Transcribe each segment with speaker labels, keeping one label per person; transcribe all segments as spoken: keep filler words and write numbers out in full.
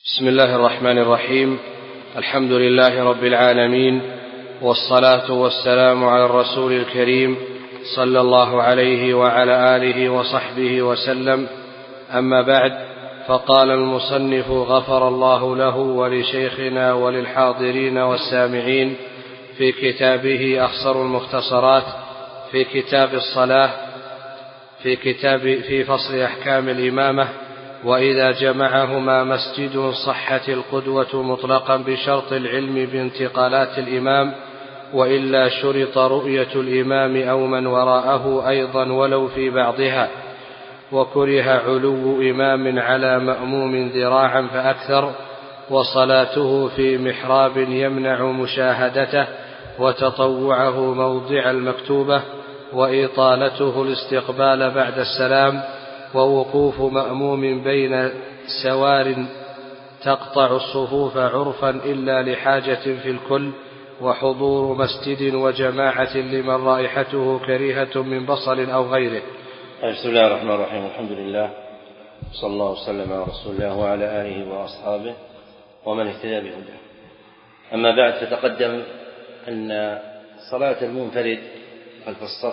Speaker 1: بسم الله الرحمن الرحيم. الحمد لله رب العالمين، والصلاة والسلام على الرسول الكريم صلى الله عليه وعلى آله وصحبه وسلم. أما بعد، فقال المصنف غفر الله له ولشيخنا وللحاضرين والسامعين في كتابه أخصر المختصرات في كتاب الصلاة في كتاب في فصل أحكام الإمامة: وإذا جمعهما مسجد صحت القدوة مطلقا بشرط العلم بانتقالات الإمام، وإلا شرط رؤية الإمام أو من وراءه أيضا ولو في بعضها. وكره علو إمام على مأموم ذراعا فأكثر، وصلاته في محراب يمنع مشاهدته، وتطوعه موضع المكتوبة، وإطالته الاستقبال بعد السلام، ووقوف مأموم بين سوار تقطع الصفوف عرفا إلا لحاجة في الكل، وحضور مسجد وجماعة لمن رائحته كريهة من بصل أو غيره.
Speaker 2: بسم الله الرحمن الرحيم. الحمد لله، صلى الله وسلم على رسول الله وعلى آله وأصحابه ومن اهتدى بهداه. أما بعد، فتقدم أن صلاة المنفرد خلف الصف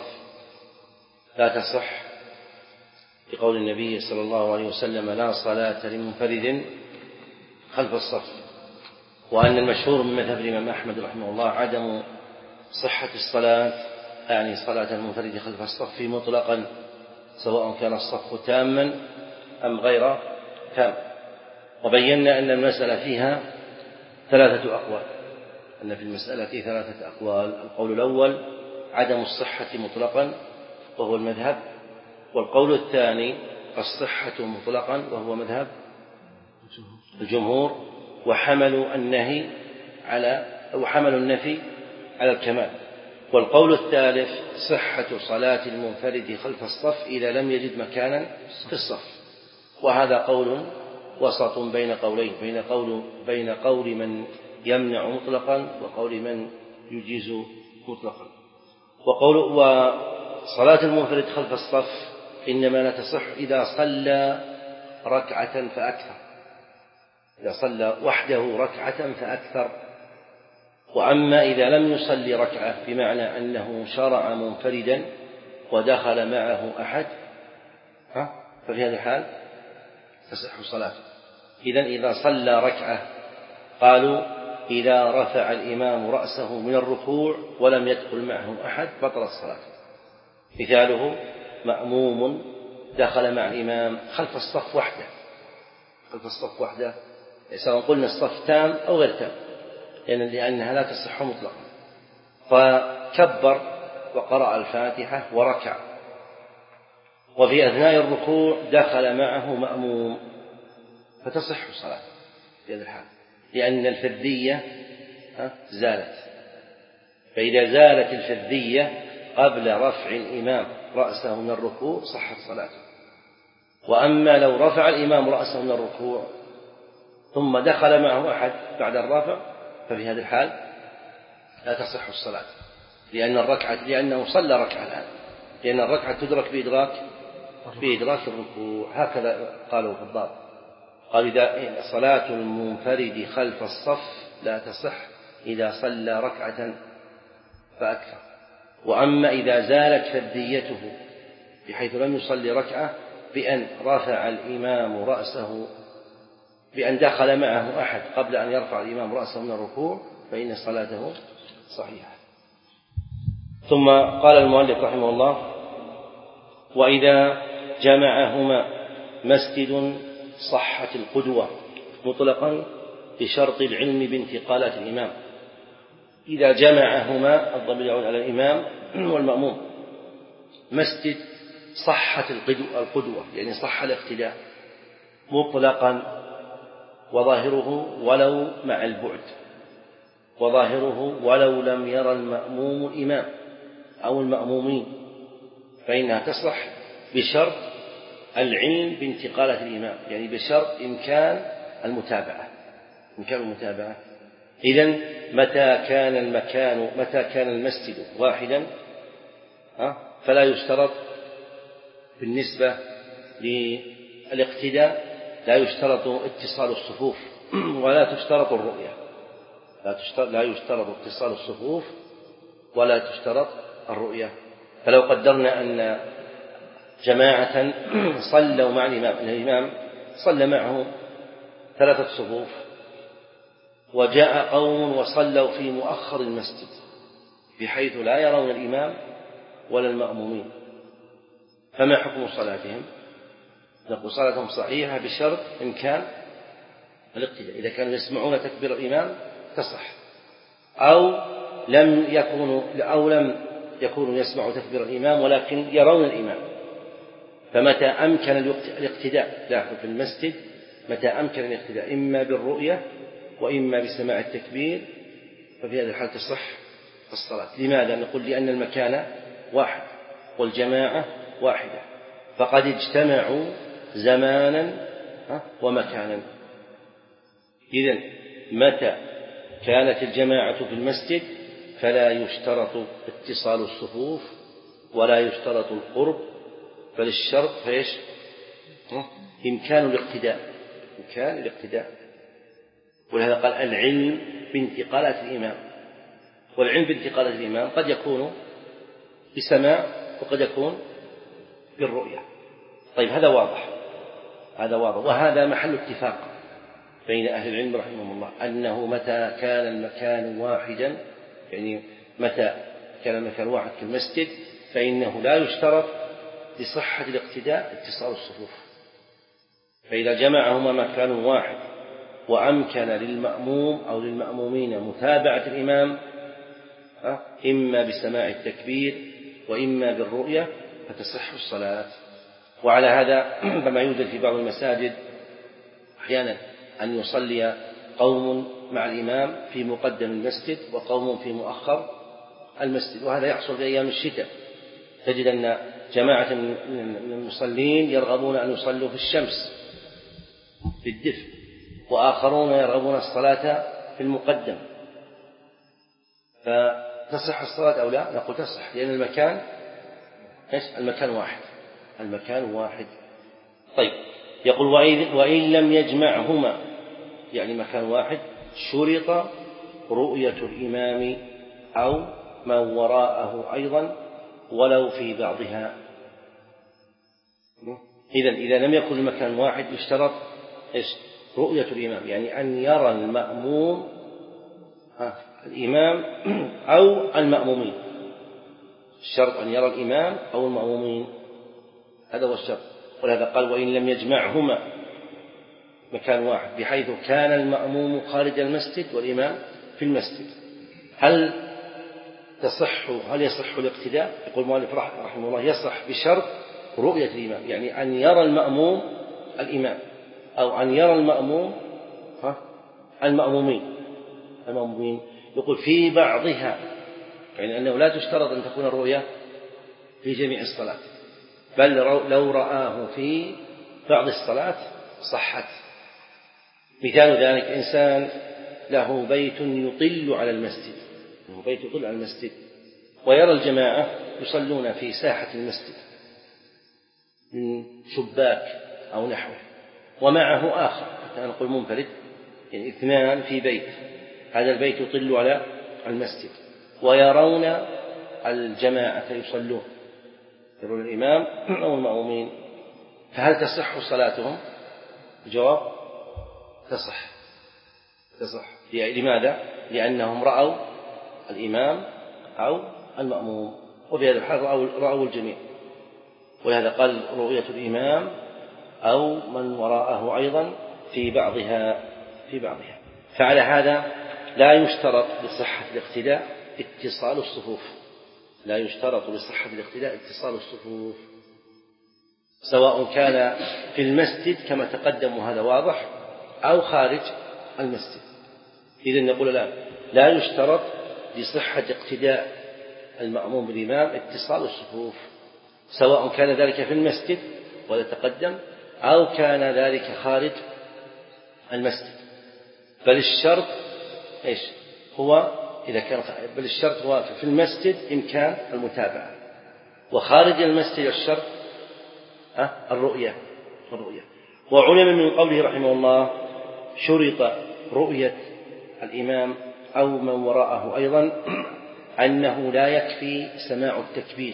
Speaker 2: لا تصح بقول النبي صلى الله عليه وسلم: لا صلاة لمنفرد خلف الصف. وأن المشهور من مذهب الإمام أحمد رحمه الله عدم صحة الصلاة، يعني صلاة المنفرد خلف الصف مطلقا، سواء كان الصف تاما أم غير تام. وبينا أن المسألة فيها ثلاثة أقوال، أن في المسألة ثلاثة أقوال. القول الأول عدم الصحة مطلقا وهو المذهب، والقول الثاني الصحة مطلقا وهو مذهب الجمهور، وحملوا النهي على أو حملوا النفي على الكمال. والقول الثالث صحة صلاة المنفرد خلف الصف إذا لم يجد مكانا في الصف. وهذا قول وسط بين قولين، بين قول بين قول من يمنع مطلقا وقول من يجيز مطلقا. وقول وصلاة المنفرد خلف الصف إنما لا تصح إذا صلى ركعة فأكثر، إذا صلى وحده ركعة فأكثر. وأما إذا لم يصلي ركعة، بمعنى أنه شرع منفردا ودخل معه أحد، ففي هذا الحال تصح صلاته. إذن إذا صلى ركعة قالوا إذا رفع الإمام رأسه من الركوع ولم يدخل معه أحد بطلت صلاته. مثاله مأموم دخل مع الإمام خلف الصف وحده، خلف الصف وحده سواء قلنا الصف تام أو غير تام، لأنها لا تصح مطلقا، فكبر وقرأ الفاتحة وركع، وفي أثناء الركوع دخل معه مأموم، فتصح الصلاة في هذا الحال، لأن الفردية زالت. فإذا زالت الفردية قبل رفع الإمام رأسه من الركوع صحت صلاته. وأما لو رفع الإمام رأسه من الركوع ثم دخل معه أحد بعد الرفع، ففي هذا الحال لا تصح الصلاة، لأن الركعة لأنه صلى ركعة الآن، لأن الركعة تدرك بإدراك بإدراك الركوع. هكذا قالوا في الضابط، قال إذا صلاة المنفرد خلف الصف لا تصح إذا صلى ركعة فأكثر. وأما إذا زالت فرديته بحيث لم يصلي ركعة بأن رفع الإمام رأسه بأن دخل معه أحد قبل أن يرفع الإمام رأسه من الركوع، فإن صلاته صحيحة. ثم قال المؤلف رحمه الله: وإذا جمعهما مسجد صحت القدوة مطلقا بشرط العلم بانتقالات الإمام. إذا جمعهما، الضمير يعود على الإمام والمأموم، مسجد صحت القدوة يعني صح الاقتداء مطلقا، وظاهره ولو مع البعد، وظاهره ولو لم يرى المأموم الإمام أو المأمومين، فإنها تصح بشرط العلم بانتقالات الإمام، يعني بشرط إمكان المتابعة إمكان المتابعة. إذن متى كان المكان متى كان المسجد واحدا فلا يشترط بالنسبة للاقتداء لا يشترط اتصال الصفوف ولا تشترط الرؤية، لا, تشترط لا يشترط اتصال الصفوف ولا تشترط الرؤية. فلو قدرنا أن جماعة صلوا مع الإمام، أن الإمام صلى معه ثلاثة صفوف، وجاء قوم وصلوا في مؤخر المسجد بحيث لا يرون الإمام ولا المأمومين، فما حكم صلاتهم؟ نقول صلاتهم صحيحة بشرط إمكان الاقتداء. إذا كانوا يسمعون تكبير الإمام تصح، أو لم يكونوا أو لم يكونوا يسمعوا تكبير الإمام ولكن يرون الإمام، فمتى أمكن الاقتداء داخل في المسجد، متى أمكن الاقتداء إما بالرؤية وإما بسماع التكبير، ففي هذه الحالة تصح الصلاة. لماذا؟ نقول لأن المكان واحد والجماعة واحدة، فقد اجتمعوا زمانا ومكانا. إذن متى كانت الجماعة في المسجد فلا يشترط اتصال الصفوف ولا يشترط القرب، بل الشرط فيش إمكان الاقتداء، إمكان الاقتداء. ولهذا قال العلم بانتقالات الإمام، والعلم بانتقالات الإمام قد يكون بسماع وقد يكون بالرؤية. طيب هذا واضح، هذا واضح، وهذا محل اتفاق بين أهل العلم رحمهم الله، أنه متى كان المكان واحدا، يعني متى كان المكان واحد كالمسجد، فإنه لا يشترط لصحة الاقتداء اتصال الصفوف. فإذا جمعهما مكان واحد وأمكن للمأموم أو للمأمومين متابعة الإمام إما بسماع التكبير وإما بالرؤية فتصح الصلاة. وعلى هذا كما يوجد في بعض المساجد أحيانا أن يصلي قوم مع الإمام في مقدم المسجد وقوم في مؤخر المسجد، وهذا يحصل في أيام الشتاء، تجد أن جماعة من المصلين يرغبون أن يصلوا في الشمس في الدفء، وآخرون يرغبون الصلاة في المقدم، فتصح الصلاة أو لا؟ نقول تصح، لأن المكان المكان واحد، المكان واحد. طيب يقول وإن لم يجمعهما، يعني مكان واحد، شرط رؤية الإمام أو من وراءه أيضا ولو في بعضها. إذن إذا لم يكن المكان واحد يشترط رؤية الإمام، يعني أن يرى المأموم الإمام أو المأمومين، الشرط أن يرى الإمام أو المأمومين، هذا هو الشرط. ولهذا قال وإن لم يجمعهما مكان واحد، بحيث كان المأموم خارج المسجد والإمام في المسجد، هل تصح هل يصح الاقتداء؟ يقول المؤلف رحمه الله يصح بشرط رؤية الإمام، يعني أن يرى المأموم الإمام أو أن يرى المأموم المأمومين المأمومين يقول في بعضها، يعني أنه لا تشترط أن تكون الرؤية في جميع الصلاة، بل لو رآه في بعض الصلاة صحت. مثال ذلك إنسان له بيت يطل على المسجد، له بيت يطل على المسجد، ويرى الجماعة يصلون في ساحة المسجد من شباك أو نحوه، ومعه آخر حتى نقول منفرد، يعني اثنان في بيت، هذا البيت يطل على المسجد ويرون الجماعة يصلون، يرون الإمام أو المأمومين، فهل تصح صلاتهم؟ الجواب تصح، تصح. لماذا؟ لأنهم رأوا الإمام أو المأموم، وفي هذا الحال رأوا, رأوا الجميع. ولهذا قال رؤية الإمام أو من وراءه أيضا في بعضها في بعضها. فعلى هذا لا يشترط لصحة الاقتداء اتصال الصفوف، لا يشترط لصحة الاقتداء اتصال الصفوف، سواء كان في المسجد كما تقدم وهذا واضح أو خارج المسجد. إذن نقول لا لا يشترط لصحة اقتداء المأموم بالإمام اتصال الصفوف، سواء كان ذلك في المسجد ولا تقدم أو كان ذلك خارج المسجد، بل الشرط إيش هو إذا كان بل الشرط هو في المسجد إمكان المتابعة، وخارج المسجد الشرط الرؤية الرؤية. وعلم من قوله رحمه الله شرط رؤية الإمام أو من وراءه أيضا أنه لا يكفي سماع التكبير،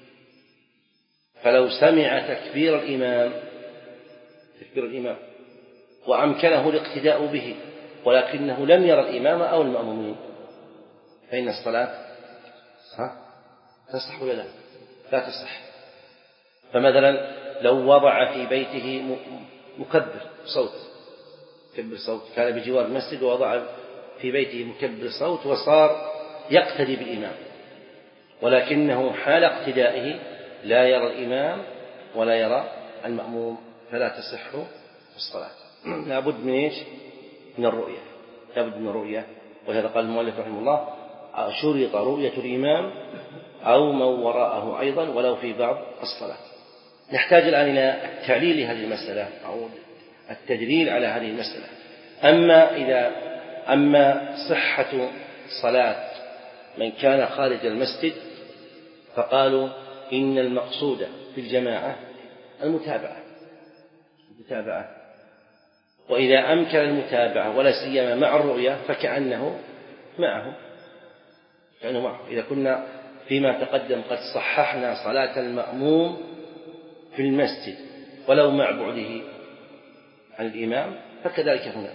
Speaker 2: فلو سمع تكبير الإمام تكبير الإمام وأمكنه الاقتداء به ولكنه لم يرى الإمام أو المأمومين فإن الصلاة ها تصح ولا لا؟ لا تصح. فمثلا لو وضع في بيته مكبر صوت مكبر صوت كان بجوار المسجد ووضع في بيته مكبر صوت وصار يقتدي بالإمام ولكنه حال اقتدائه لا يرى الإمام ولا يرى المأموم فلا تصح الصلاة. لابد من إيش؟ من الرؤية، لابد من الرؤية. وهذا قال المؤلف رحمه الله شرط رؤية الإمام أو من وراءه أيضا ولو في بعض الصلاة. نحتاج الآن إلى التعليل لهذه المسألة أو التدليل على هذه المسألة. أما إذا أما صحة صلاة من كان خارج المسجد فقالوا إن المقصود في الجماعة المتابعة المتابعة وإذا أمكن المتابعة ولا سيما مع الرؤية فكأنه معه كأنه معه. إذا كنا فيما تقدم قد صححنا صلاة المأموم في المسجد ولو مع بعده عن الإمام فكذلك هنا.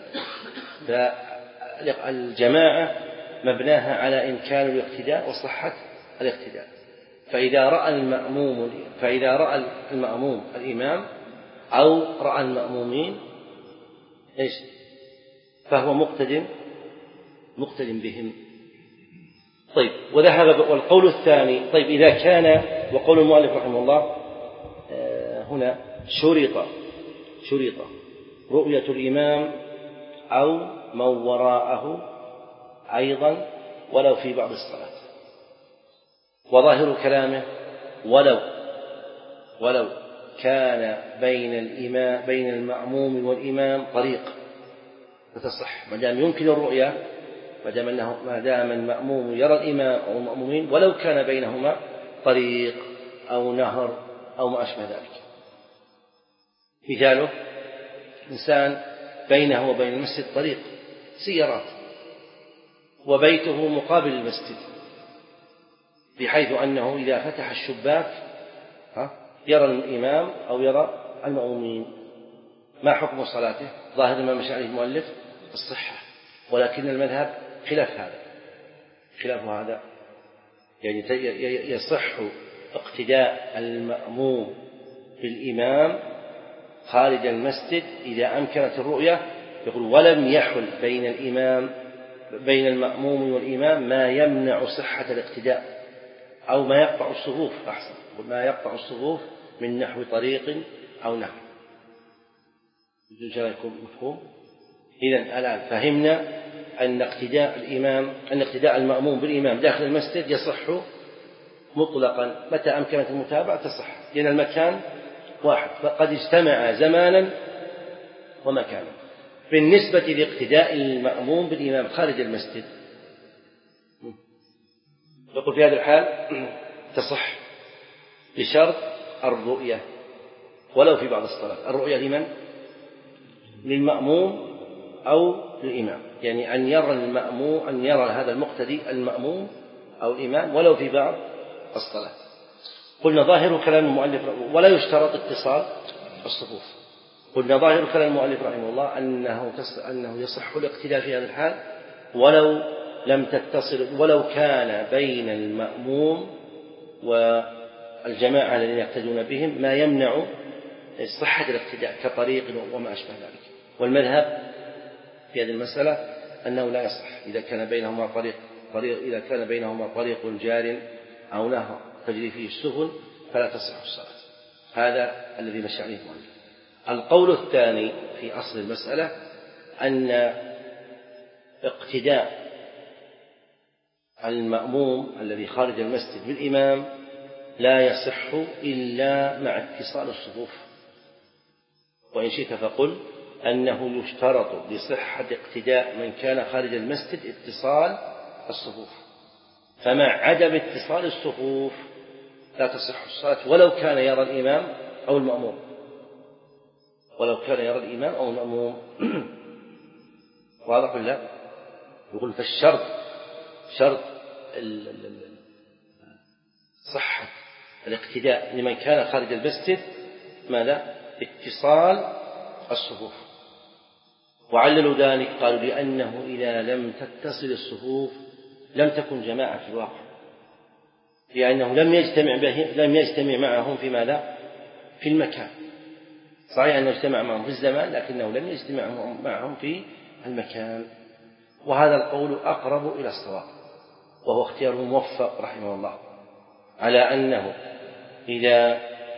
Speaker 2: فالجماعة مبناها على إمكان الاقتداء وصحة الاقتداء. فإذا رأى المأموم فإذا رأى المأموم الإمام أو رأى المأمومين إيش فهو مقتد مقتد بهم. طيب وذهب والقول الثاني. طيب إذا كان وقول المؤلف رحمه الله هنا شرط شرط رؤية الإمام أو من وراءه أيضا ولو في بعض الصلاة. وظاهر كلامه ولو ولو كان بين الإمام بين المأموم والإمام طريق فتصح ما دام يمكن الرؤية ما دام أنه ما دام المأموم يرى الإمام أو المأمومين ولو كان بينهما طريق أو نهر أو ما أشبه ذلك. مثاله إنسان بينه وبين المسجد طريق سيارات وبيته مقابل المسجد بحيث أنه إذا فتح الشباك يرى الإمام أو يرى المأمومين. ما حكم صلاته؟ ظاهر ما مشى عليه المؤلف الصحة ولكن المذهب خلاف هذا خلاف هذا يعني يصح اقتداء المأموم بالإمام خارج المسجد إذا أمكنت الرؤية. يقول ولم يحل بين الإمام بين المأموم والإمام ما يمنع صحة الاقتداء أو ما يقطع الصفوف أحسن ما يقطع الصفوف من نحو طريق أو نحو. يكون مفهوم؟ إذن الآن فهمنا أن اقتداء الإمام أن اقتداء المأموم بالإمام داخل المسجد يصح مطلقا متى أمكنت المتابعة تصح لأن المكان واحد فقد اجتمع زمانا ومكانا. بالنسبة لاقتداء المأموم بالإمام خارج المسجد يقول في هذا الحال تصح بشرط الرؤية ولو في بعض الصلاة. الرؤية لمن؟ للمأموم أو للإمام يعني أن يرى المأموم أن يرى هذا المقتدي المأموم أو الإمام ولو في بعض الصلاة. قلنا ظاهر كلام المؤلف ولا يشترط اتصال الصفوف. قلنا ظاهر كلام المؤلف رحمه الله أنه أنه يصح الاقتداء في هذا الحال ولو لم تتصل ولو كان بين المأموم والجماعة الذين يقتدون بهم ما يمنع صحة الاقتداء كطريق وما أشبه ذلك. والمذهب في هذه المسألة أنه لا يصح إذا كان بينهما طريق طريق إذا كان بينهما طريق جار أو نهر تجري فيه السفن فلا تصح الصلاة. هذا الذي مشى عليه المؤلف. القول الثاني في أصل المسألة أن اقتداء المأموم الذي خارج المسجد بالإمام لا يصح إلا مع اتصال الصفوف. وإن شئت فقل أنه يشترط لصحة اقتداء من كان خارج المسجد اتصال الصفوف فمع عدم اتصال الصفوف لا تصح الصلاة ولو كان يرى الإمام أو المأموم ولو كان يرى الإمام أو المأموم. واضح ولا لا؟ يقول فالشرط شرط صحة الاقتداء لمن كان خارج المسجد ماذا؟ اتصال الصفوف. وعللوا ذلك قالوا لأنه إذا لم تتصل الصفوف لم تكن جماعة في الواقع، لأنه لم يجتمع به لم يجتمع معهم في ماذا؟ في المكان. صحيح أنه اجتمع معهم في الزمان لكنه لم يجتمع معهم في المكان. وهذا القول أقرب إلى الصواب، وهو اختيار موفق رحمه الله، على أنه إذا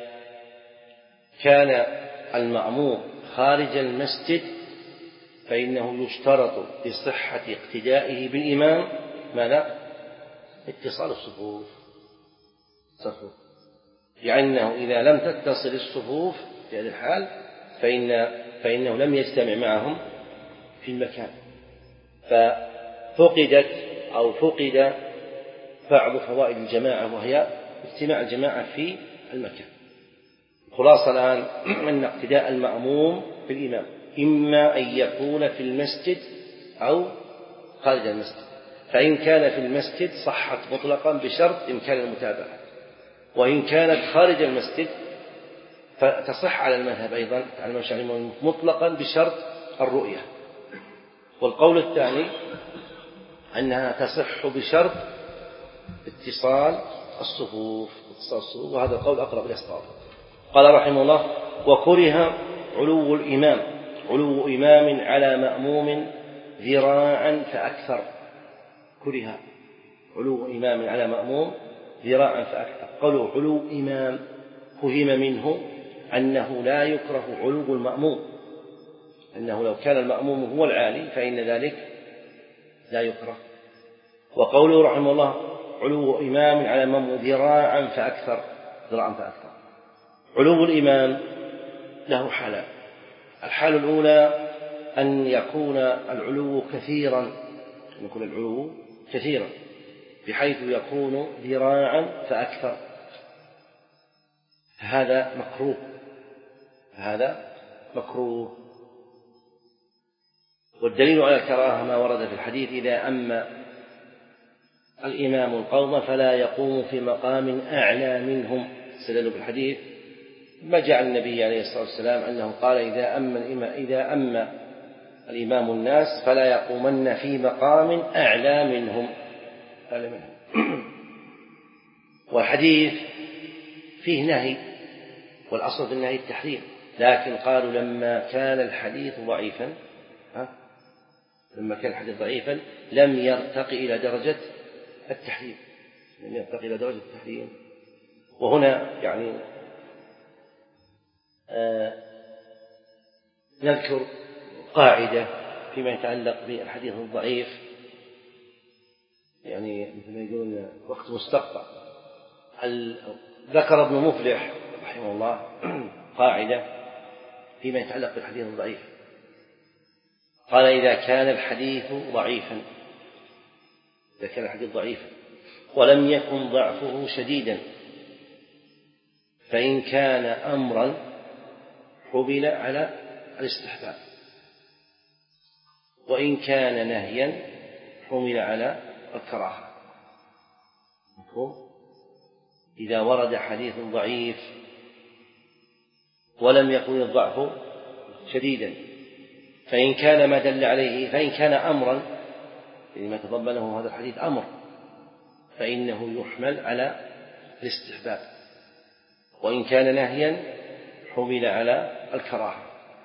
Speaker 2: كان المأموم خارج المسجد فإنه يشترط لصحة اقتدائه بالإمام ماذا؟ اتصال الصفوف، صفوف. لأنه إذا لم تتصل الصفوف في هذه الحال فإن فإنه لم يجتمع معهم في المكان، ففقدت أو فقد بعض فوائد الجماعة، وهي اجتماع الجماعة في المكان. خلاصة الآن أن اقتداء المأموم بالإمام إما أن يكون في المسجد أو خارج المسجد، فإن كان في المسجد صحت مطلقا بشرط إمكان المتابعة، وإن كانت خارج المسجد فتصح على المذهب أيضا على المشاهد مطلقا بشرط الرؤية. والقول الثاني أنها تصح بشرط اتصال الصفوف، اتصال الصفوف، وهذا القول أقرب إلى الصواب. قال رحمه الله: وكره علو الإمام علو إمام على مأموم ذراعا فأكثر. كره علو إمام على مأموم ذراعا فأكثر. قالوا علو إمام فهم منه أنه لا يكره علو المأموم، أنه لو كان المأموم هو العالي فإن ذلك لا يكره. وقوله رحمه الله: علو إمام على مأموم ذراعا فأكثر ذراعا فأكثر. علو الإمام له حالان: الحالة الأولى أن يكون العلو كثيرا أن يكون العلو كثيرا بحيث يكون ذراعا فأكثر، هذا مكروه هذا مكروه. والدليل على الكراهة ما ورد في الحديث: إذا أما الإمام القوم فلا يقوم في مقام أعلى منهم. استدلوا بالحديث ما جعل النبي عليه الصلاة والسلام أنه قال: إذا أما الإمام, إذا أما الإمام الناس فلا يقومن في مقام أعلى منهم. أعلى منهم. والحديث فيه نهي، والأصل في النهي التحريم، لكن قالوا لما كان الحديث ضعيفا ها؟ لما كان الحديث ضعيفا لم يرتقي إلى درجة التحريم لم يرتقي إلى درجة التحريم. وهنا يعني آه نذكر قاعدة فيما يتعلق بالحديث الضعيف، يعني مثل ما يقولون وقت مستقطع. ذكر ابن مفلح رحمه الله قاعدة فيما يتعلق بالحديث الضعيف، قال: إذا كان الحديث ضعيفا إذا كان الحديث ضعيفا ولم يكن ضعفه شديدا فإن كان أمرا حمل على الاستحباب، وإن كان نهيا حمل على الكراهة. مفهوم؟ إذا ورد حديث ضعيف ولم يكن الضعف شديدا فإن كان ما دل عليه فإن كان أمرا، لما تضمنه هذا الحديث أمر، فإنه يحمل على الاستحباب، وإن كان نهيا حمل على الكراهة.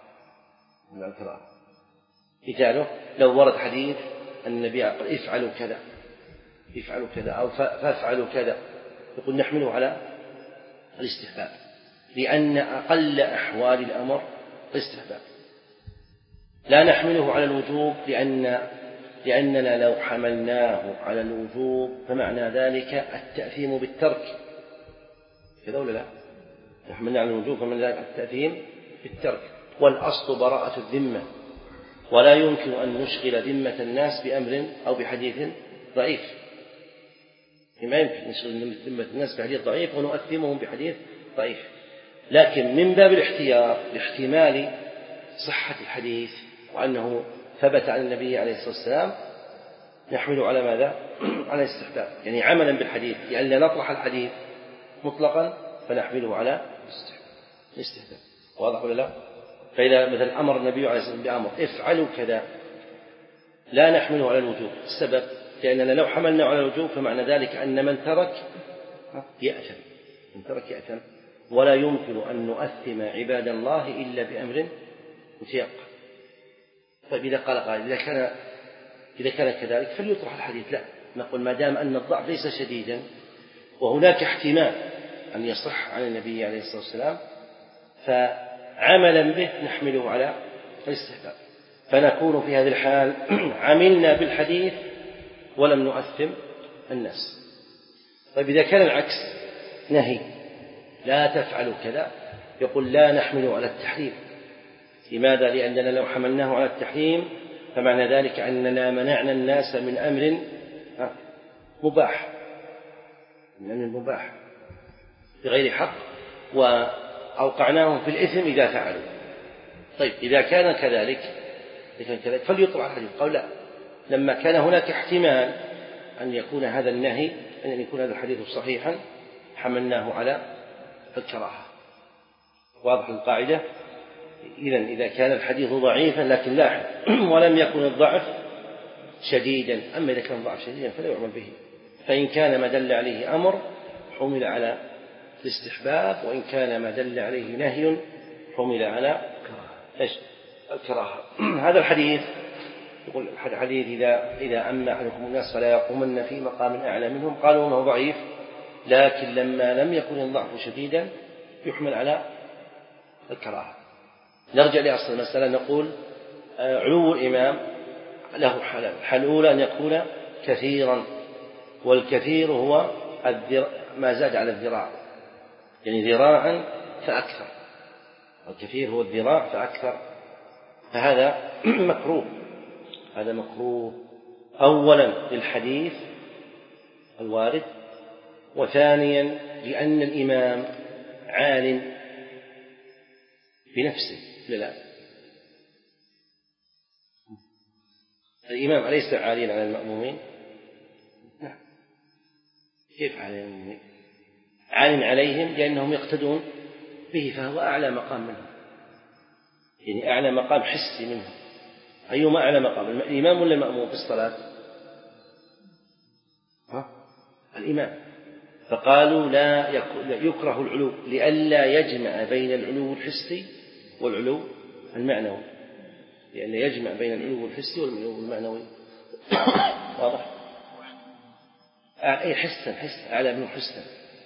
Speaker 2: مثاله: لو ورد حديث النبي قال: افعلوا كذا افعلوا كذا أو فافعلوا كذا، يقول نحمله على الاستحباب، لأن أقل أحوال الأمر الاستحباب. لا نحمله على الوجوب، لأن لأننا لو حملناه على الوجوب فمعنى ذلك التأثيم بالترك، كذا ولا لا؟ حملنا على الوجوب فمعنى ذلك التأثيم بالترك، والأصل براءة الذمة، ولا يمكن أن نشغل ذمة الناس بأمر أو بحديث ضعيف. ما يمكن نشغل ذمة الناس بحديث ضعيف ونؤثمهم بحديث ضعيف، لكن من باب الاحتياط لاحتمال صحة الحديث وأنه ثبت عن النبي عليه الصلاة والسلام نحمله على ماذا؟ على الاستحباب، يعني عملا بالحديث، لأن نطرح الحديث مطلقا فنحمله على الاستحباب. واضح ولا لا؟ فإذا مثلا أمر النبي عليه الصلاة والسلام بأمر افعلوا كذا لا نحمله على الوجوب، السبب لأننا لو حملنا على الوجوب فمعنى ذلك أن من ترك يأثم، من ترك يأثم، ولا يمكن أن نؤثم عباد الله إلا بأمر متيقن. طيب إذا قال قائل إذا كان إذا كان كذلك فليطرح الحديث، لا، نقول ما دام أن الضعف ليس شديدا وهناك احتمال أن يصح عن النبي عليه الصلاة والسلام فعملا به نحمله على الاستحباب، فنكون في هذه الحال عملنا بالحديث ولم نؤثم الناس. طيب إذا كان العكس نهي لا تفعلوا كذا، يقول لا نحمله على التحريم. لماذا؟ لأننا لو حملناه على التحريم فمعنى ذلك أننا منعنا الناس من أمر مباح، من أمر مباح بغير حق، وأوقعناهم في الإثم إذا فعلوا. طيب إذا كان كذلك فليطرح الحديث. قال لا، لما كان هناك احتمال أن يكون هذا النهي أن يكون هذا الحديث صحيحا حملناه على الكراهة. واضح القاعدة؟ إذن إذا كان الحديث ضعيفا لكن لاحظ ولم يكن الضعف شديدا، أما إذا كان الضعف شديدا فلا يعمل به. فإن كان ما دل عليه أمر حمل على الاستحباب، وإن كان ما دل عليه نهي حمل على الكراهة. هذا الحديث يقول الحديث إذا إذا أما أحدكم الناس فلا يقومن في مقام أعلى منهم، قالوا أنه ضعيف، لكن لما لم يكن الضعف شديدا يحمل على الكراهة. نرجع لأصل المسألة، نقول علو الإمام له حالان. الحالة الأولى أن يكون كثيرا، والكثير هو ما زاد على الذراع، يعني ذراعا فأكثر، الكثير هو الذراع فأكثر، فهذا مكروه. هذا مكروه أولا للحديث الوارد، وثانيا لأن الإمام عال بنفسه. لا، الإمام أليس عاليا على المأمومين؟ نعم. كيف عالي على المأمومين؟ عال عليهم لأنهم يقتدون به، فهو أعلى مقام منهم، يعني أعلى مقام حسي منهم. أيهما أعلى مقام، الإمام ولا المأموم في الصلاة؟ ها؟ الإمام. فقالوا لا يكره العلو لئلا يجمع بين العلو الحسي والعلو المعنوي، لأن يجمع بين العلو الحسي والعلو المعنوي. واضح؟ أي حسا، حس أعلى منه حسا،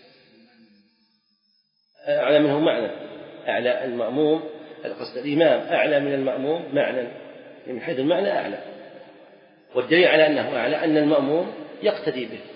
Speaker 2: أعلى منه معنى. أعلى المأموم القصد الإمام أعلى من المأموم معنى، من حيث المعنى أعلى، والدليل على أنه أعلى أن المأموم يقتدي به.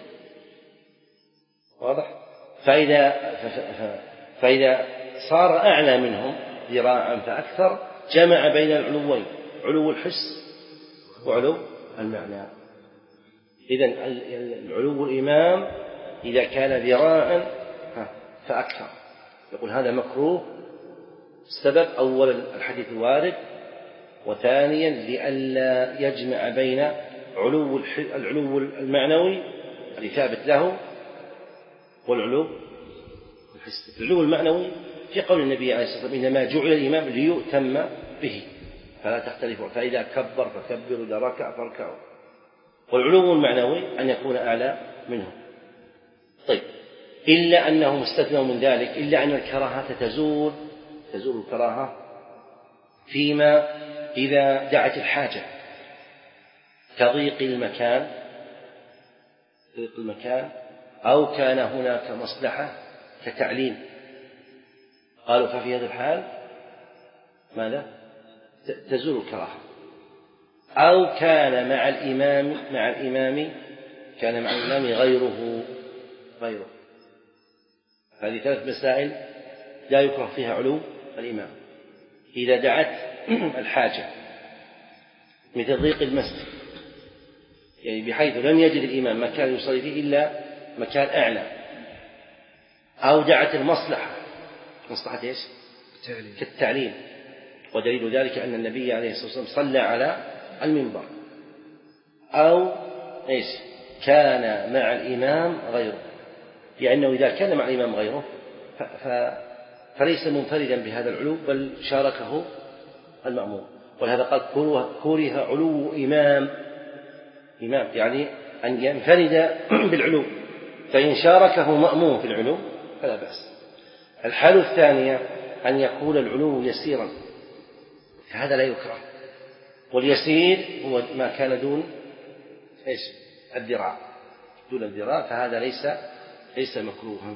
Speaker 2: واضح؟ فإذا فإذا صار أعلى منهم ذراعا فأكثر جمع بين العلوين، علو الحس وعلو المعنى. إذن العلو الإمام إذا كان ذراعا فأكثر، يقول هذا مكروه. السبب أولا الحديث الوارد، وثانيا لئلا يجمع بين علو العلو المعنوي الذي ثابت له والعلو الحسي. العلو المعنوي في قول النبي عليه الصلاة والسلام إنما جعل الإمام ليؤتم به فلا تختلفوا، فإذا كبر فكبروا، إذا ركع فاركعوا. والعلو المعنوي أن يكون أعلى منه. طيب، إلا أنهم استثنوا من ذلك، إلا أن الكراهة تزول تزول الكراهة فيما إذا دعت الحاجة كضيق المكان ضيق المكان أو كان هناك مصلحة كتعليم. قالوا ففي هذا الحال ماذا؟ تزول الكراهة. أو كان مع الإمام مع الإمام كان مع الإمام غيره غيره هذه ثلاث مسائل لا يكره فيها علو الإمام. إذا دعت الحاجة مثل ضيق المسجد، يعني بحيث لم يجد الإمام مكان يصلي فيه إلا مكان أعلى، أو دعت المصلحة، مصلحة إيش؟ كالتعليم. ودليل ذلك أن النبي عليه الصلاة والسلام صلى على المنبر، أو إيش كان مع الإمام غيره، لأنه إذا كان مع الإمام غيره فليس منفردا بهذا العلو بل شاركه المأموم. ولهذا قال كره علو إمام إمام يعني أن ينفرد بالعلو، فإن شاركه مأموم في العلو فلا بأس. الحالة الثانية أن يكون العلو يسيرا، فهذا لا يكره، واليسير هو ما كان دون إيش الذراع، دون الذراع، فهذا ليس ليس مكروها.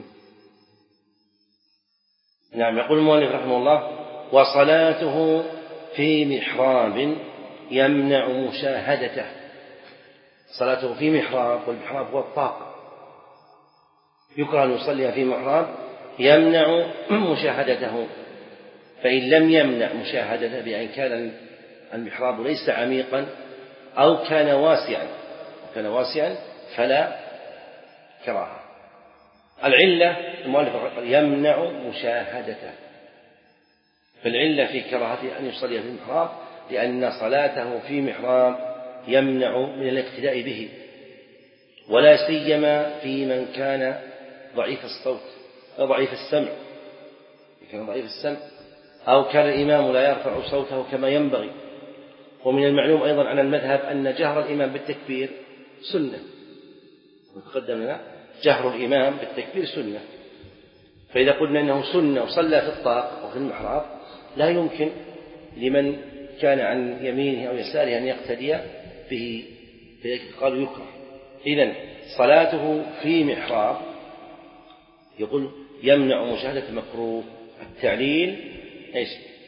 Speaker 2: نعم. يقول المؤلف رحمه الله: وصلاته في محراب يمنع مشاهدته. صلاته في محراب، والمحراب هو الطاق، يكره أن يصلي في محراب يمنع مشاهدته. فإن لم يمنع مشاهدته بأن كان المحراب ليس عميقا أو كان واسعا كان واسعا فلا كراهة. العلة المؤلف يمنع مشاهدته، فالعلة في كراهته أن يصلي في المحراب لأن صلاته في محراب يمنع من الاقتداء به، ولا سيما في من كان ضعيف الصوت أو ضعيف السمع، كان ضعيف السمع أو كان الإمام لا يرفع صوته كما ينبغي. ومن المعلوم أيضا عن المذهب أن جهر الإمام بالتكبير سنة، وتقدم لنا جهر الإمام بالتكبير سنة، فإذا قلنا أنه سنة وصلى في الطاق وفي المحراب لا يمكن لمن كان عن يمينه أو يساره أن يقتدي به، قالوا يكره. إذن صلاته في محراب يقول يمنع مشاهدة المكروه. التعليل إيش؟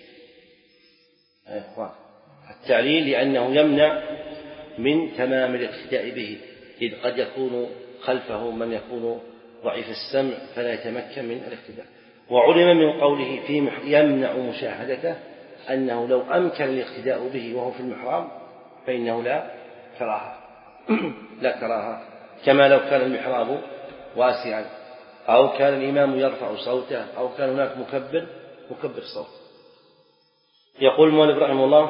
Speaker 2: التعليل لأنه يمنع من تمام الاقتداء به، إذ قد يكون خلفه من يكون ضعيف السمع فلا يتمكن من الاقتداء. وعلم من قوله في يمنع مشاهدته أنه لو أمكن الاقتداء به وهو في المحراب فإنه لا كراهة لا كراهة، كما لو كان المحراب واسعا أو كان الإمام يرفع صوته أو كان هناك مكبر مكبر صوت. يقول المؤلف رحمه الله: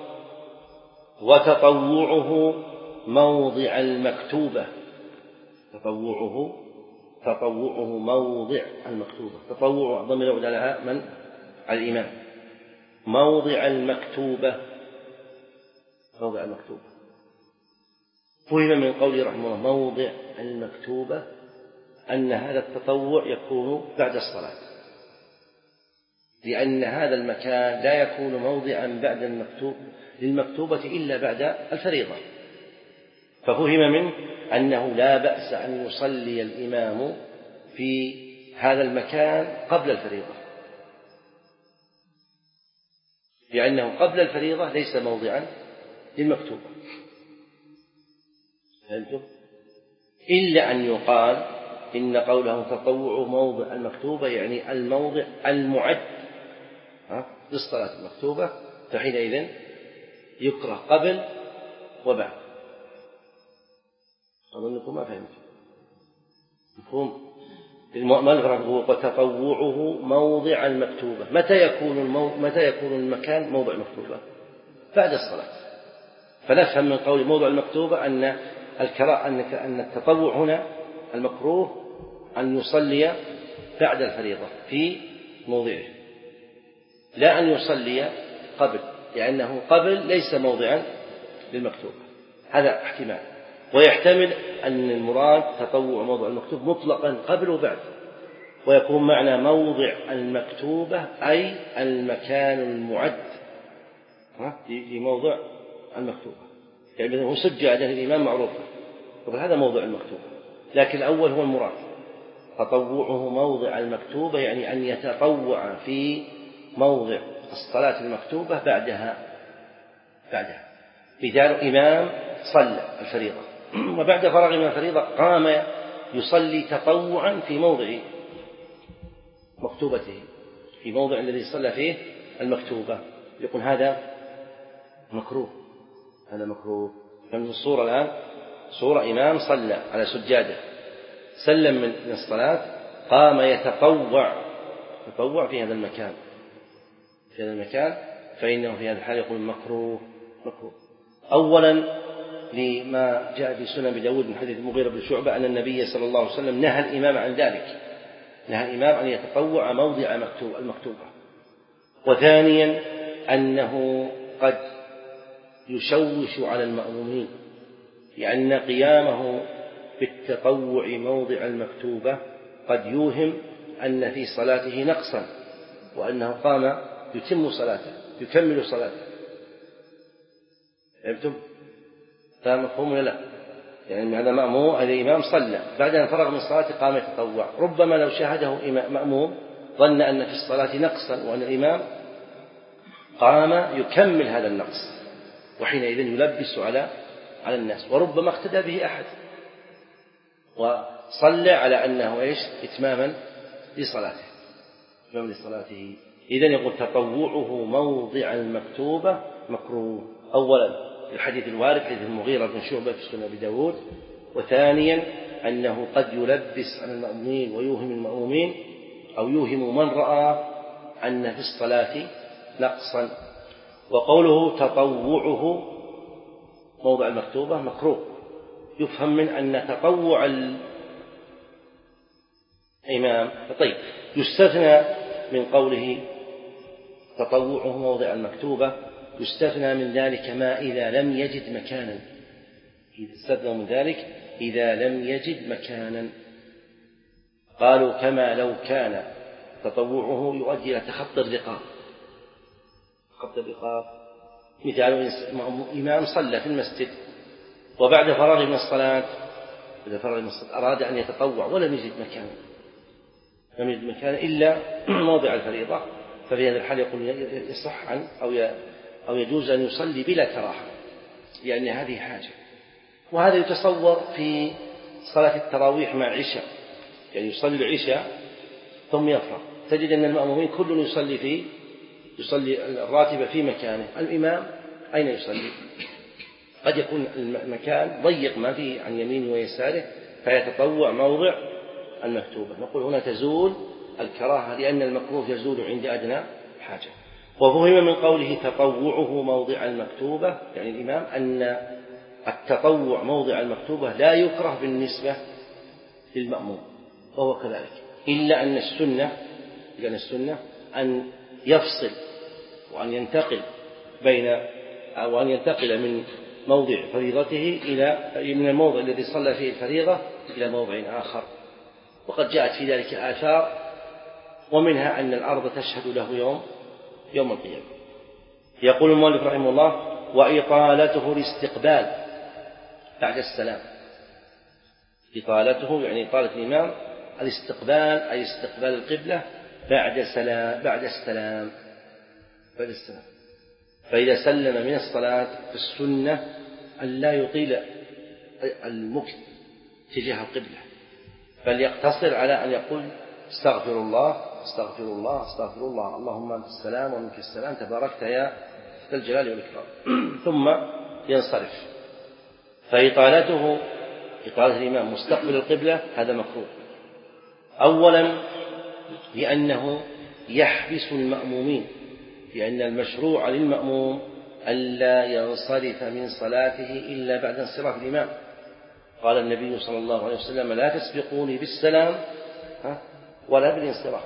Speaker 2: وتطوعه موضع المكتوبة. تطوعه تطوعه موضع المكتوبة. تطوع ضمير يعود على من؟ على الإمام. موضع المكتوبة، موضع المكتوبة فهم من قوله رحمه الله موضع المكتوبة أن هذا التطوع يكون بعد الصلاة، لأن هذا المكان لا يكون موضعا بعد المكتوب للمكتوبة إلا بعد الفريضة، ففهم منه أنه لا بأس أن يصلي الإمام في هذا المكان قبل الفريضة، لأنه قبل الفريضة ليس موضعا للمكتوبة. فهمتم؟ إلا أن يقال إن قوله تطوع موضع المكتوبة يعني الموضع المعد للصلاة المكتوبة، فحينئذ يكره قبل وبعد. أظنكم ما فهمتم. مفهوم؟ المؤمن وتطوعه موضع المكتوبة. متى يكون المو... متى يكون المكان موضع المكتوبة؟ بعد الصلاة. فنفهم من قول موضع المكتوبة أن الكراء أن أن التطوع هنا المكروه أن يصلي بعد الفريضة في موضعه، لا أن يصلي قبل، لأنه قبل ليس موضعا للمكتوبة. هذا احتمال. ويحتمل أن المراد تطوع موضع المكتوب مطلقا قبل وبعد، ويكون معنى موضع المكتوبة أي المكان المعد لموضع المكتوبة، يعني هو سجادة للإمام معروفة، وهذا موضع المكتوبة، لكن الأول هو المراد. تطوعه موضع المكتوبة يعني أن يتطوع في موضع الصلاة المكتوبة بعدها بعدها مثال إمام صلى الفريضة وبعد فراغ من الفريضة قام يصلي تطوعا في موضع مكتوبته، في موضع الذي صلى فيه المكتوبة، يقول هذا مكروه. هذا مكروه. من الصورة الآن صورة إمام صلى على سجادة، سلم من الصلاة، قام يتطوع يتطوع في هذا المكان في هذا المكان فإنه في هذا الحال يقول مكروه مكروه. أولا لما جاء في سنن أبي داود من حديث المغيرة بن شعبة أن النبي صلى الله عليه وسلم نهى الإمام عن ذلك، نهى الإمام أن يتطوع موضع المكتوبة. وثانيا أنه قد يشوش على المأمومين، لأن قيامه بالتطوع موضع المكتوبة قد يوهم أن في صلاته نقصا، وأنه قام يتم صلاته يكمل صلاته. فهمتم؟ فهم مفهوم ولا لا؟ يعني هذا مأموم، هذا إمام صلى بعد أن فرغ من الصلاة قام يتطوع، ربما لو شاهده مأموم ظن أن في الصلاة نقصا وأن الإمام قام يكمل هذا النقص، وحينئذ يلبس على على الناس، وربما اقتدى به أحد وصلى على أنه إيش إتماما لصلاته إتماما لصلاته. إذن يقول تطوعه موضع المكتوبة مكروه. أولا الحديث الوارد حديث المغيرة بن شعبة في سنن أبي داود، وثانيا أنه قد يلبس على المأمومين ويوهم المأمومين أو يوهم من رأى أن في الصلاة نقصا. وقوله تطوعه موضع المكتوبة مكروه يفهم من أن تطوع الإمام طيب يستثنى من قوله تطوعه موضع المكتوبة، يستثنى من ذلك ما إذا لم يجد مكانا، يستثنى من ذلك إذا لم يجد مكانا. قالوا كما لو كان تطوعه يؤدي إلى تخطي الرقاب. تخطي الرقاب مثال إمام صلى في المسجد وبعد فراغ من الصلاة بعد فراغ من الصلاة أراد أن يتطوع ولم يجد مكانا لم يجد مكانا إلا موضع الفريضة، ففي هذا الحال يقول يصح عن أو أو يجوز أن يصلي بلا كراهة، لأن هذه حاجة. وهذا يتصور في صلاة التراويح مع عشاء، يعني يصلي العشاء ثم يفرغ، تجد أن المأمومين كل يصلي في يصلي الراتبة في مكانه، الإمام أين يصلي؟ قد يكون المكان ضيق ما فيه عن يمينه ويساره فيتطوع موضع المكتوبة. نقول هنا تزول الكراهة لأن المكروه يزول عند أدنى حاجة. وفهم من قوله تطوعه موضع المكتوبة يعني الإمام أن التطوع موضع المكتوبة لا يكره بالنسبة للمأموم، وهو كذلك، إلا أن السنة لأن السنة أن يفصل وأن ينتقل بين أو أن ينتقل من موضع فريضته إلى من الموضع الذي صلى فيه الفريضة إلى موضع آخر. وقد جاءت في ذلك آثار، ومنها أن الأرض تشهد له يوم يوم القيامة. يقول المؤلف رحمه الله وإطالته الاستقبال بعد السلام. إطالته يعني إطالة الإمام الاستقبال أي استقبال القبلة بعد سلام بعد السلام بعد السلام. فإذا سلم من الصلاة فالسنة أن لا يطيل المكث تجاه القبلة، بل يقتصر على أن يقول استغفر الله استغفر الله استغفر الله اللهم أنت السلام ومنك السلام تباركت يا ذا الجلال والإكرام ثم ينصرف. فإطالته إطالة الإمام مستقبل القبلة هذا مكروه، أولا لأنه يحبس المأمومين، لأن المشروع للمأموم ألا ينصرف من صلاته إلا بعد انصراف الإمام. قال النبي صلى الله عليه وسلم لا تسبقوني بالسلام ولا بالانصراف.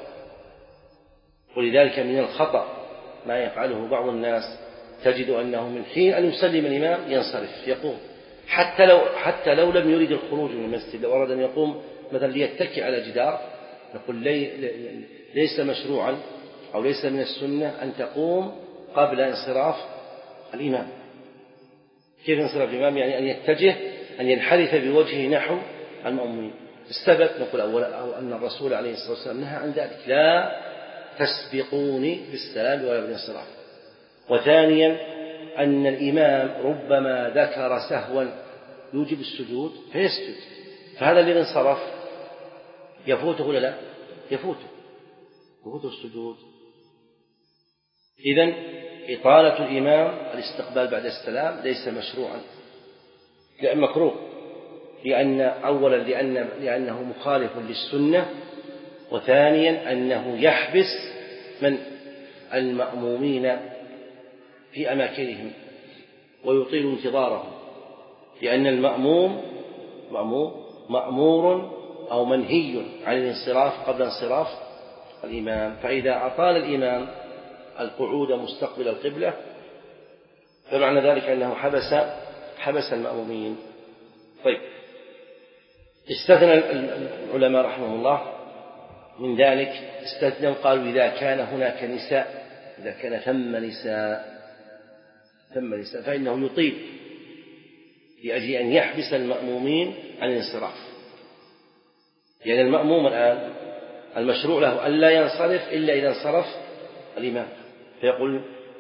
Speaker 2: ولذلك من الخطأ ما يفعله بعض الناس، تجد أنه من حين أن يسلم الإمام ينصرف يقوم، حتى لو حتى لو لم يريد الخروج من المسجد، لو أراد أن يقوم مثلا ليتكئ على جدار نقول لي ليس مشروعا أو ليس من السنة أن تقوم قبل انصراف الإمام. كيف انصراف الإمام؟ يعني أن يتجه أن ينحرف بوجهه نحو المأمومين. السبب نقول أولا أو أن الرسول عليه الصلاة والسلام نهى عن ذلك لا تسبقوني بالسلام ولا بالانصراف. وثانيا أن الإمام ربما ذكر سهوا يوجب السجود فيسجد، فهذا الذي انصرف يفوته ولا لا؟ يفوته يفوته السجود. إذن إطالة الإمام الاستقبال بعد السلام ليس مشروعا، لأن مكروه، لأن أولا لأن لأنه مخالف للسنة، وثانيا أنه يحبس من المأمومين في أماكنهم ويطيل انتظارهم، لأن المأموم مأمور مأمور أو منهي عن الانصراف قبل انصراف الإمام، فإذا أطال الإمام القعود مستقبل القبلة فمعنى ذلك أنه حبس حبس المأمومين. طيب، استثنى العلماء رحمه الله من ذلك، استثنوا قالوا إذا كان هناك نساء، إذا كان ثم نساء ثم نساء فإنه يطيل لأجل أن يحبس المأمومين عن الانصراف، لأن يعني المأموم الآن المشروع له ألا ينصرف إلا إذا انصرف الإمام، فيقول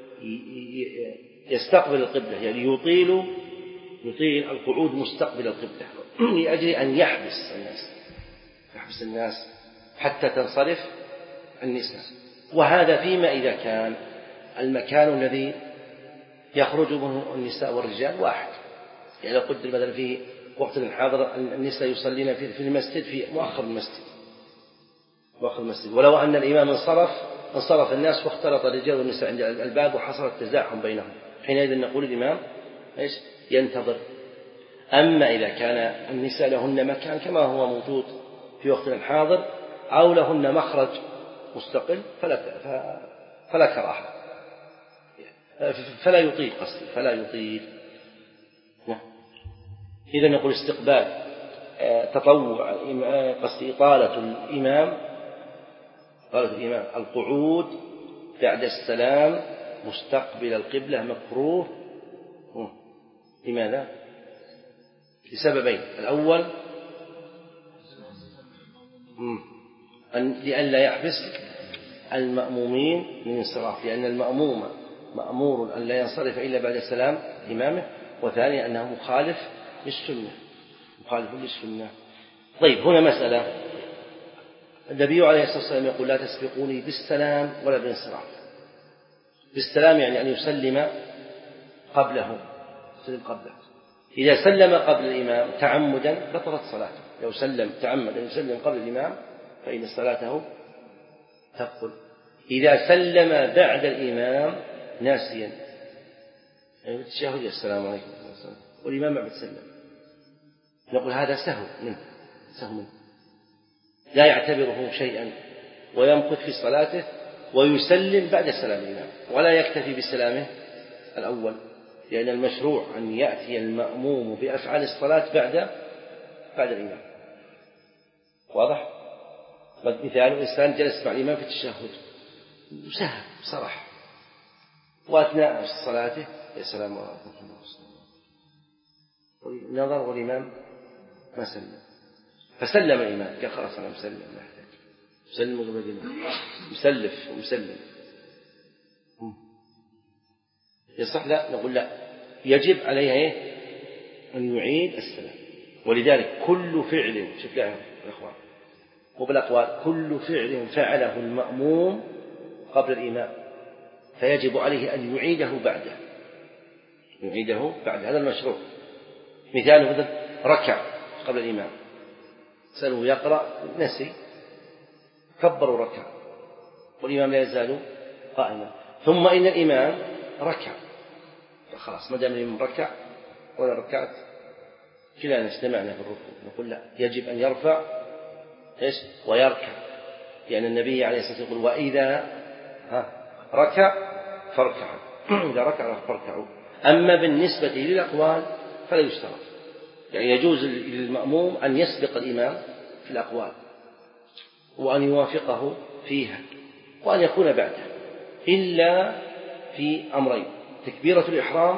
Speaker 2: يستقبل القبلة، يعني يطيل يطيل القعود مستقبل القبلة لأجل أن يحبس الناس يحبس الناس حتى تنصرف النساء. وهذا فيما إذا كان المكان الذي يخرج منه النساء والرجال واحد، يعني لو قدر مثلا في وقت الحاضر النساء يصلين في المسجد في مؤخر المسجد مؤخر المسجد ولو أن الإمام انصرف انصرف الناس واختلط الرجال والنساء عند الباب وحصل التزاحم بينهم، حينئذ نقول الإمام إيش ينتظر. أما إذا كان النساء لهن مكان كما هو موجود في وقتنا الحاضر أو لهن مخرج مستقل فلا فلا كراهة، فلا يطيل قصدي فلا يطيل. إذا نقول استقبال تطوع قصدي إطالة الإمام إطالة الإمام القعود بعد السلام مستقبل القبلة مكروه. لماذا؟ لسببين: الأول لئلا يحبس المأمومين من انصراف، لأن المأموم مأمور أن لا ينصرف إلا بعد السلام إمامه، وثانيا أنه مخالف للسنة مخالف للسنة. طيب، هنا مسألة: النبي عليه الصلاة والسلام يقول لا تسبقوني بالسلام ولا بالانصراف. بالسلام يعني أن يسلم قبله يسلم قبله إذا سلم قبل الإمام تعمدا بطلت صلاته، لو سلم تعمد أن يسلم قبل الإمام فإن صلاته تبطل. إذا سلم بعد الإمام ناسيا يعني التشهد السلام عليكم والإمام بعد سلم، نقول هذا سهو منه سهو منه لا يعتبره شيئا ويمكث في صلاته ويسلم بعد سلام الإمام ولا يكتفي بسلامه الأول، لأن المشروع أن يأتي المأموم بأفعال الصلاة بعد بعد الإمام. واضح؟ مثال: إنسان جلس مع الإمام في التشهد وسهى صرح، وأثناء صلاته يا سلام عليكم نظر والإمام ما سلم، فسلم الإمام قال خلاص أنا مسلم ما أحتاج مسلم قبل الإمام مسلف ومسلم يصح؟ لا، نقول لا، يجب عليه إيه؟ أن يعيد السلام. ولذلك كل فعل شوف يا إخوان وبالأقوال كل فعل فعله المأموم قبل الإمام فيجب عليه أن يعيده بعده يعيده بعد هذا المشروع. مثاله مثل ركع قبل الإمام، سألوه يقرأ نسي كبر وركع والإمام لا يزال قائما، ثم إن الإمام ركع خلاص ما دام الإمام ركع ولا ركعت كلانا اجتمعنا في الركوع، نقول لا، يجب أن يرفع إيش ويركع، لأن النبي عليه الصلاة والسلام يقول وإذا ها ركع فاركعوا إذا ركع فاركعوا. أما بالنسبة للأقوال فلا يشترط، يعني يجوز للمأموم أن يسبق الإمام في الأقوال وأن يوافقه فيها وأن يكون بعده، إلا في أمرين: تكبيرة الإحرام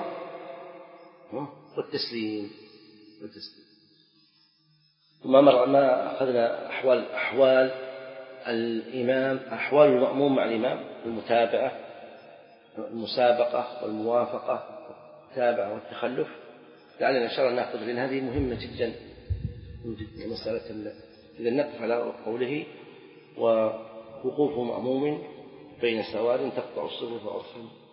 Speaker 2: والتسليم والتسليم. ثم ما أخذنا أحوال أحوال الإمام أحوال المأموم مع الإمام: المتابعة المسابقة والموافقة والتابعة والتخلف. لعلنا إن شاء الله نأخذ، لأن هذه مهمة جدا مسألة إذا نقف على قوله ووقوف مأموم بين سوار تقطع الصفوف عرفا.